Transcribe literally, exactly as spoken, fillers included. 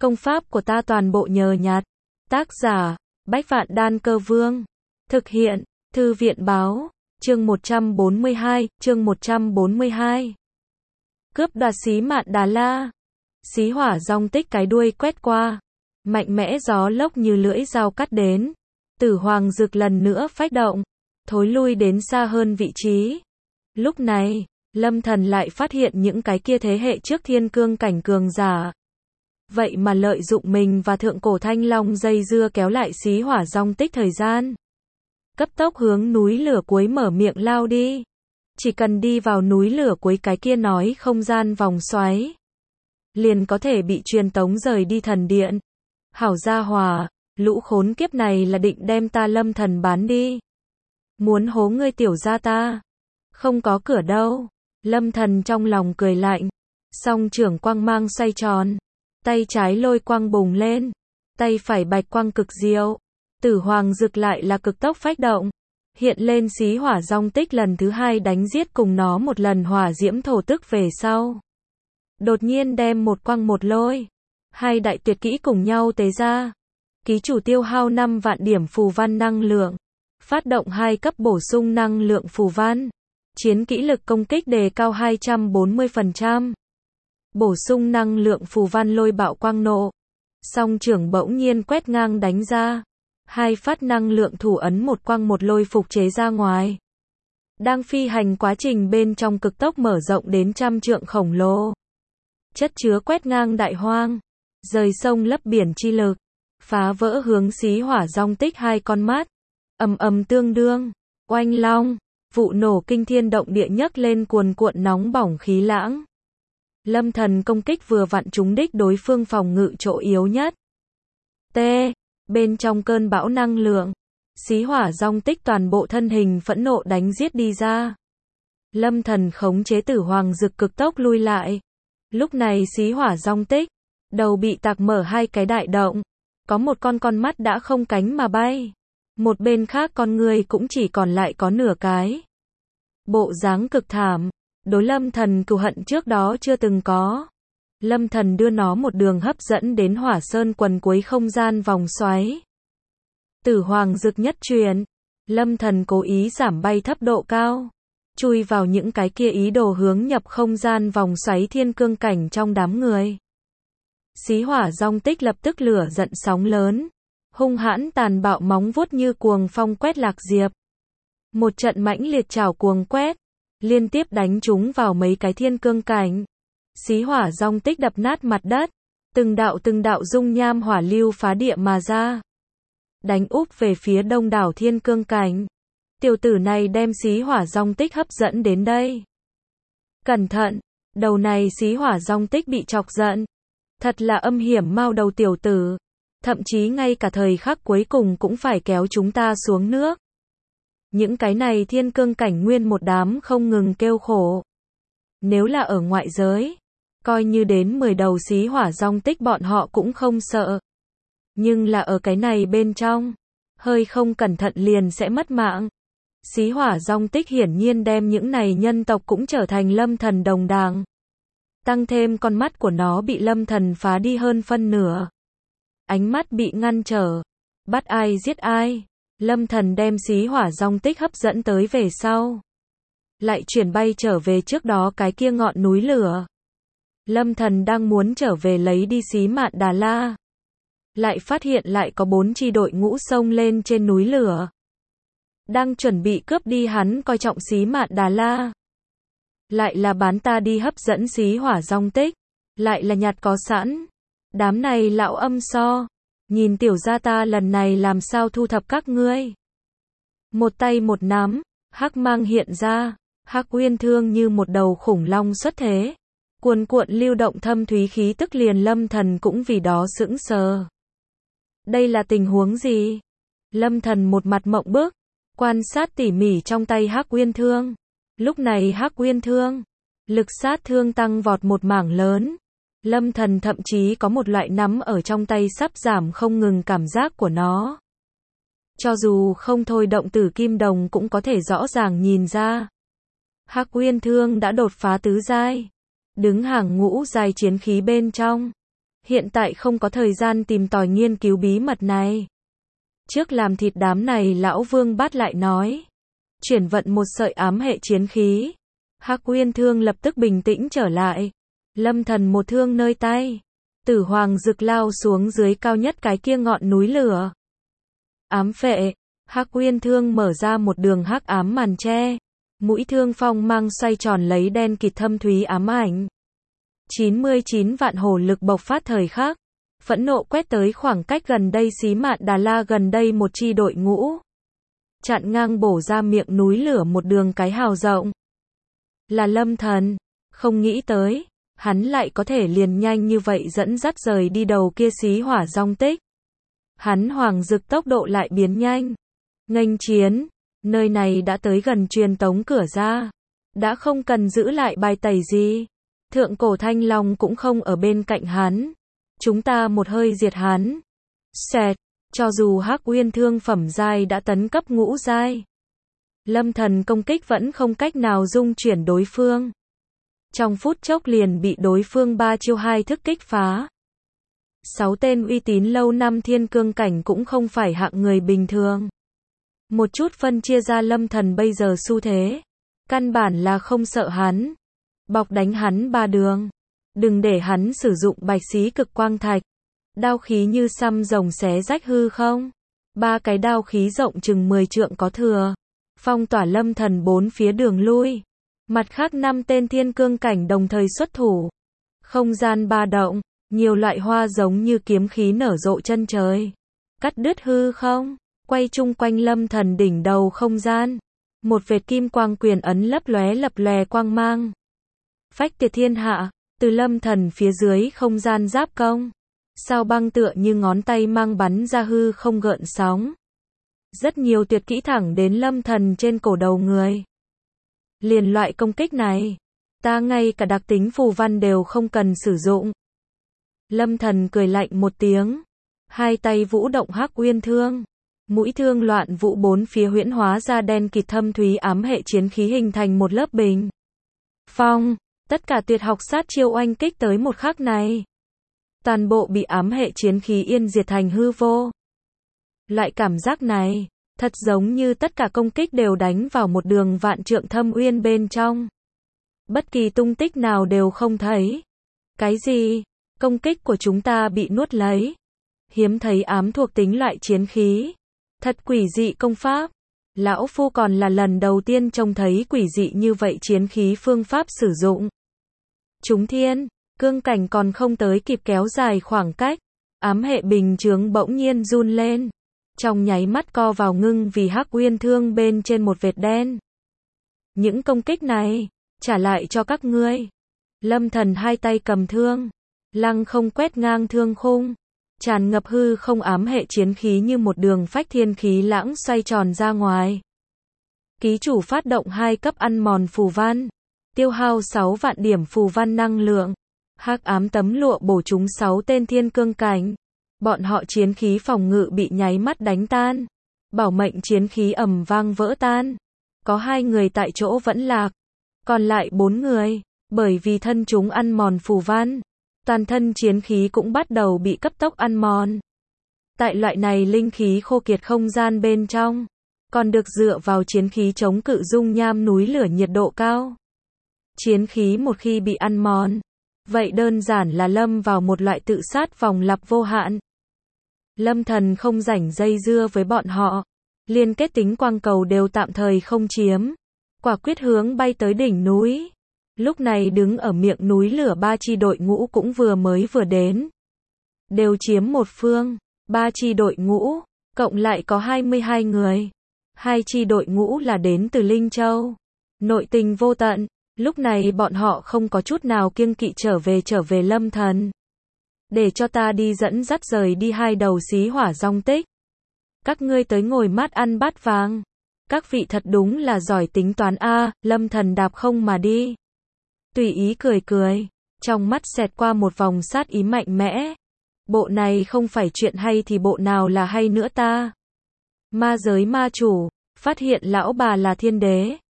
Công pháp của ta toàn bộ nhờ nhặt. Tác giả, Bách Vạn Đan Cơ Vương. Thực hiện, Thư viện Báo. Chương một trăm bốn mươi hai, chương một trăm bốn mươi hai. Cướp đoạt Xí Mạn Đà La. Xí hỏa dòng tích cái đuôi quét qua. Mạnh mẽ gió lốc như lưỡi dao cắt đến. Tử Hoàng Dực lần nữa phách động. Thối lui đến xa hơn vị trí. Lúc này, Lâm Thần lại phát hiện những cái kia thế hệ trước thiên cương cảnh cường giả. Vậy mà lợi dụng mình và thượng cổ thanh long dây dưa kéo lại xí hỏa dòng tích thời gian. Cấp tốc hướng núi lửa cuối mở miệng lao đi. Chỉ cần đi vào núi lửa cuối cái kia nói không gian vòng xoáy. Liền có thể bị truyền tống rời đi thần điện. Hảo gia hòa, lũ khốn kiếp này là định đem ta Lâm Thần bán đi. Muốn hố ngươi tiểu gia ta. Không có cửa đâu. Lâm Thần trong lòng cười lạnh. Song trưởng quang mang xoay tròn. Tay trái lôi quang bùng lên. Tay phải bạch quang cực diệu. Tử Hoàng Dực lại là cực tốc phách động. Hiện lên xí hỏa dòng tích lần thứ hai đánh giết cùng nó một lần hỏa diễm thổ tức về sau. Đột nhiên đem một quang một lôi. Hai đại tuyệt kỹ cùng nhau tế ra. Ký chủ tiêu hao năm vạn điểm phù văn năng lượng. Phát động hai cấp bổ sung năng lượng phù văn. Chiến kỹ lực công kích đề cao hai trăm bốn mươi phần trăm. Bổ sung năng lượng phù văn lôi bạo quang nộ. Song trưởng bỗng nhiên quét ngang đánh ra. Hai phát năng lượng thủ ấn một quang một lôi phục chế ra ngoài. Đang phi hành quá trình bên trong cực tốc mở rộng đến trăm trượng khổng lồ. Chất chứa quét ngang đại hoang. Rời sông lấp biển chi lực. Phá vỡ hướng xí hỏa dòng tích hai con mắt. Ầm ầm tương đương. Oanh long. Vụ nổ kinh thiên động địa nhấc lên cuồn cuộn nóng bỏng khí lãng. Lâm Thần công kích vừa vặn trúng đích đối phương phòng ngự chỗ yếu nhất. T. Bên trong cơn bão năng lượng. Xí hỏa dòng tích toàn bộ thân hình phẫn nộ đánh giết đi ra. Lâm Thần khống chế Tử Hoàng Dực cực tốc lui lại. Lúc này xí hỏa dòng tích. Đầu bị tạc mở hai cái đại động. Có một con con mắt đã không cánh mà bay. Một bên khác con người cũng chỉ còn lại có nửa cái. Bộ dáng cực thảm. Đối Lâm Thần cừu hận trước đó chưa từng có. Lâm Thần đưa nó một đường hấp dẫn đến Hỏa Sơn quần cuối không gian vòng xoáy. Tử Hoàng Dực nhất truyền. Lâm Thần cố ý giảm bay thấp độ cao. Chui vào những cái kia ý đồ hướng nhập không gian vòng xoáy thiên cương cảnh trong đám người. Xí hỏa dòng tích lập tức lửa giận sóng lớn. Hung hãn tàn bạo móng vuốt như cuồng phong quét Lạc Diệp. Một trận mãnh liệt trảo cuồng quét. Liên tiếp đánh chúng vào mấy cái thiên cương cảnh. Xí hỏa dòng tích đập nát mặt đất. Từng đạo từng đạo dung nham hỏa lưu phá địa mà ra. Đánh úp về phía đông đảo thiên cương cảnh. Tiểu tử này đem xí hỏa dòng tích hấp dẫn đến đây. Cẩn thận, đầu này xí hỏa dòng tích bị chọc giận. Thật là âm hiểm mau đầu tiểu tử. Thậm chí ngay cả thời khắc cuối cùng cũng phải kéo chúng ta xuống nước. Những cái này thiên cương cảnh nguyên một đám không ngừng kêu khổ. Nếu là ở ngoại giới, coi như đến mười đầu xí hỏa dòng tích bọn họ cũng không sợ. Nhưng là ở cái này bên trong, hơi không cẩn thận liền sẽ mất mạng. Xí hỏa dòng tích hiển nhiên đem những này nhân tộc cũng trở thành Lâm Thần đồng đảng. Tăng thêm con mắt của nó bị Lâm Thần phá đi hơn phân nửa. Ánh mắt bị ngăn trở. Bắt ai giết ai. Lâm Thần đem xí hỏa dòng tích hấp dẫn tới về sau. Lại chuyển bay trở về trước đó cái kia ngọn núi lửa. Lâm Thần đang muốn trở về lấy đi Xí Mạn Đà La. Lại phát hiện lại có bốn chi đội ngũ xông lên trên núi lửa. Đang chuẩn bị cướp đi hắn coi trọng Xí Mạn Đà La. Lại là bán ta đi hấp dẫn xí hỏa dòng tích. Lại là nhặt có sẵn. Đám này lão âm so. Nhìn tiểu gia ta lần này làm sao thu thập các ngươi. Một tay một nắm. Hắc mang hiện ra. Hắc uyên thương như một đầu khủng long xuất thế. Cuồn cuộn lưu động thâm thúy khí tức liền Lâm Thần cũng vì đó sững sờ. Đây là tình huống gì? Lâm Thần một mặt mộng bức. Quan sát tỉ mỉ trong tay Hắc uyên thương. Lúc này Hắc uyên thương. Lực sát thương tăng vọt một mảng lớn. Lâm Thần thậm chí có một loại nắm ở trong tay sắp giảm không ngừng cảm giác của nó. Cho dù không thôi động tử kim đồng cũng có thể rõ ràng nhìn ra. Hắc uyên thương đã đột phá tứ giai. Đứng hàng ngũ giai chiến khí bên trong. Hiện tại không có thời gian tìm tòi nghiên cứu bí mật này. Trước làm thịt đám này lão Vương Bát lại nói. Chuyển vận một sợi ám hệ chiến khí. Hắc Uyên Thương lập tức bình tĩnh trở lại. Lâm Thần một thương nơi tay. Tử Hoàng Dực lao xuống dưới cao nhất cái kia ngọn núi lửa. Ám phệ. Hắc Uyên Thương mở ra một đường hắc ám màn che. Mũi thương phong mang xoay tròn lấy đen kịt thâm thúy ám ảnh. chín mươi chín vạn hổ lực bộc phát thời khắc. Phẫn nộ quét tới khoảng cách gần đây Xí Mạn Đà La gần đây một chi đội ngũ. Chặn ngang bổ ra miệng núi lửa một đường cái hào rộng. Là Lâm Thần. Không nghĩ tới. Hắn lại có thể liền nhanh như vậy dẫn dắt rời đi đầu kia xí hỏa rong tích. Hắn Hoàng Dực tốc độ lại biến nhanh. Nghênh chiến. Nơi này đã tới gần truyền tống cửa ra. Đã không cần giữ lại bài tẩy gì. Thượng cổ Thanh Long cũng không ở bên cạnh hắn. Chúng ta một hơi diệt hắn. Xẹt. Cho dù Hắc Uyên Thương phẩm giai đã tấn cấp ngũ giai. Lâm Thần công kích vẫn không cách nào dung chuyển đối phương. Trong phút chốc liền bị đối phương ba chiêu hai thức kích phá. Sáu tên uy tín lâu năm thiên cương cảnh cũng không phải hạng người bình thường. Một chút phân chia ra Lâm Thần bây giờ xu thế. Căn bản là không sợ hắn. Bọc đánh hắn ba đường. Đừng để hắn sử dụng bạch xí cực quang thạch. Đao khí như xăm rồng xé rách hư không. Ba cái đao khí rộng chừng mười trượng có thừa. Phong tỏa Lâm Thần bốn phía đường lui. Mặt khác năm tên thiên cương cảnh đồng thời xuất thủ. Không gian ba động. Nhiều loại hoa giống như kiếm khí nở rộ chân trời. Cắt đứt hư không. Quay chung quanh Lâm Thần đỉnh đầu không gian. Một vệt kim quang quyền ấn lấp lóe lập lòe quang mang. Phách tiệt thiên hạ. Từ Lâm Thần phía dưới không gian giáp công. Sao băng tựa như ngón tay mang bắn ra hư không gợn sóng. Rất nhiều tuyệt kỹ thẳng đến Lâm Thần trên cổ đầu người. Liền loại công kích này. Ta ngay cả đặc tính phù văn đều không cần sử dụng. Lâm Thần cười lạnh một tiếng. Hai tay vũ động Hắc Uyên Thương. Mũi thương loạn vũ bốn phía huyễn hóa ra đen kịt thâm thúy ám hệ chiến khí hình thành một lớp bình phong. Tất cả tuyệt học sát chiêu oanh kích tới một khắc này. Toàn bộ bị ám hệ chiến khí yên diệt thành hư vô. Loại cảm giác này, thật giống như tất cả công kích đều đánh vào một đường vạn trượng thâm uyên bên trong. Bất kỳ tung tích nào đều không thấy. Cái gì? Công kích của chúng ta bị nuốt lấy. Hiếm thấy ám thuộc tính loại chiến khí. Thật quỷ dị công pháp. Lão Phu còn là lần đầu tiên trông thấy quỷ dị như vậy chiến khí phương pháp sử dụng. Chúng thiên, cương cảnh còn không tới kịp kéo dài khoảng cách. Ám hệ bình chướng bỗng nhiên run lên. Trong nháy mắt co vào ngưng vì Hắc Uyên Thương bên trên một vệt đen. Những công kích này, trả lại cho các ngươi. Lâm Thần hai tay cầm thương. Lăng không quét ngang thương khung. Tràn ngập hư không ám hệ chiến khí như một đường phách thiên khí lãng xoay tròn ra ngoài. Ký chủ phát động hai cấp ăn mòn phù văn. Tiêu hao sáu vạn điểm phù văn năng lượng. Hắc ám tấm lụa bổ trúng sáu tên thiên cương cảnh. Bọn họ chiến khí phòng ngự bị nháy mắt đánh tan. Bảo mệnh chiến khí ầm vang vỡ tan. Có hai người tại chỗ vẫn lạc. Còn lại bốn người, bởi vì thân chúng ăn mòn phù văn. Toàn thân chiến khí cũng bắt đầu bị cấp tốc ăn mòn. Tại loại này linh khí khô kiệt không gian bên trong. Còn được dựa vào chiến khí chống cự dung nham núi lửa nhiệt độ cao. Chiến khí một khi bị ăn mòn. Vậy đơn giản là lâm vào một loại tự sát vòng lặp vô hạn. Lâm Thần không rảnh dây dưa với bọn họ. Liên kết tính quang cầu đều tạm thời không chiếm. Quả quyết hướng bay tới đỉnh núi. Lúc này đứng ở miệng núi lửa ba chi đội ngũ cũng vừa mới vừa đến. Đều chiếm một phương. Ba chi đội ngũ, cộng lại có hai mươi hai người. Hai chi đội ngũ là đến từ Linh Châu. Nội tình vô tận. Lúc này bọn họ không có chút nào kiêng kỵ trở về trở về Lâm Thần. Để cho ta đi dẫn dắt rời đi hai đầu xí hỏa rong tích. Các ngươi tới ngồi mát ăn bát vàng. Các vị thật đúng là giỏi tính toán a. Lâm Thần đạp không mà đi. Tùy ý cười cười. Trong mắt xẹt qua một vòng sát ý mạnh mẽ. Bộ này không phải chuyện hay thì bộ nào là hay nữa ta. Ma giới ma chủ. Phát hiện lão bà là thiên đế.